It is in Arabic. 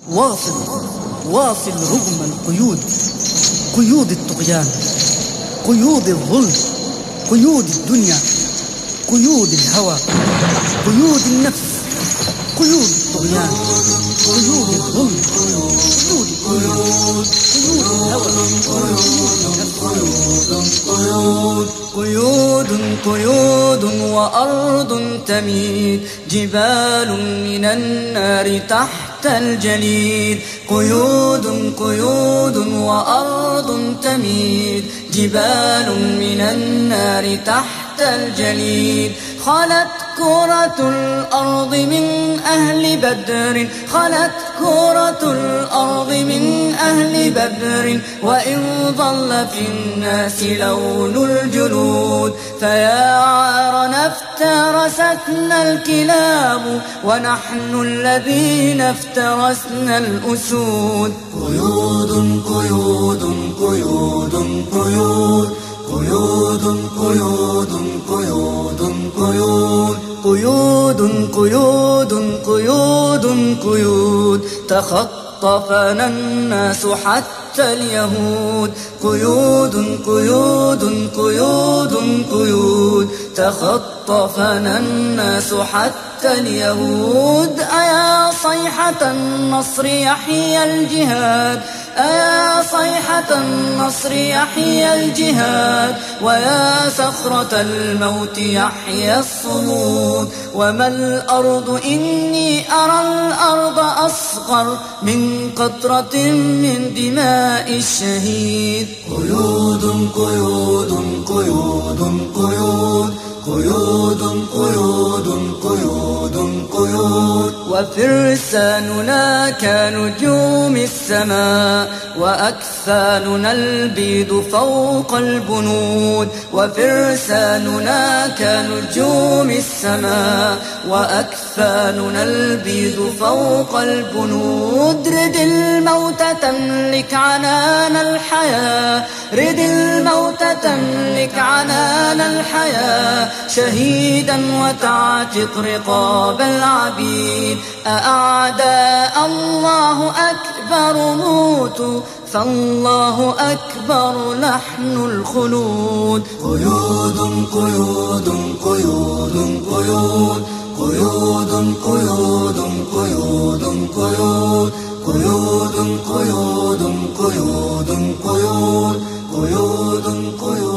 واصل واصل رغم القيود، قيود الطغيان، قيود الظلم، قيود الدنيا، قيود الهوى، قيود النفس، قيود الطغيان، قيود الظلم، قيود القيود، قيود الهوى، قيود قيود وأرض تميد، جبال من النار تحت الجليد. قيود قيود وأرض تميد، جبال من النار تحت الجليد. خلت كرة الأرض من أهل بدر، خلت كرة الأرض من أهل بدر، وإن ظل في الناس لون الجلود. فيا عار افترستنا الكلاب، ونحن الذين افترسنا الأسود. قيود قيود قيود قيود قيود قيود قيود قيود قيود قيود قيود قيود، تخطفنا الناس حتى اليهود. قيود قيود قيود قيود، تخطفنا الناس حتى اليهود. أيا صيحة النصر يحيى الجهاد، أيا صيحة النصر يحيى الجهاد، ويا صخرة الموت يحيى الصمود. وما الأرض إني أرى الأرض أصغر من قطرة من دماء الشهيد. قيود قيود قيود قيود قيود قيود قيود قيود. وفرساننا كنجوم السماء، وأكفاننا البيض فوق البنود. وفرساننا كنجوم السماء، وأكفاننا البيض فوق البنود. رد الموت تملك عنان الحياة، رد الموت تملك عنان الحياة، شهيدا وتعتق رقاب العبيد. أأعداء الله أكبر موتوا، فالله أكبر نحن الخلود. قيود قيود قيود قيود قيود قيود قيود قيود قيود قيود قيود قيود قيود قيود.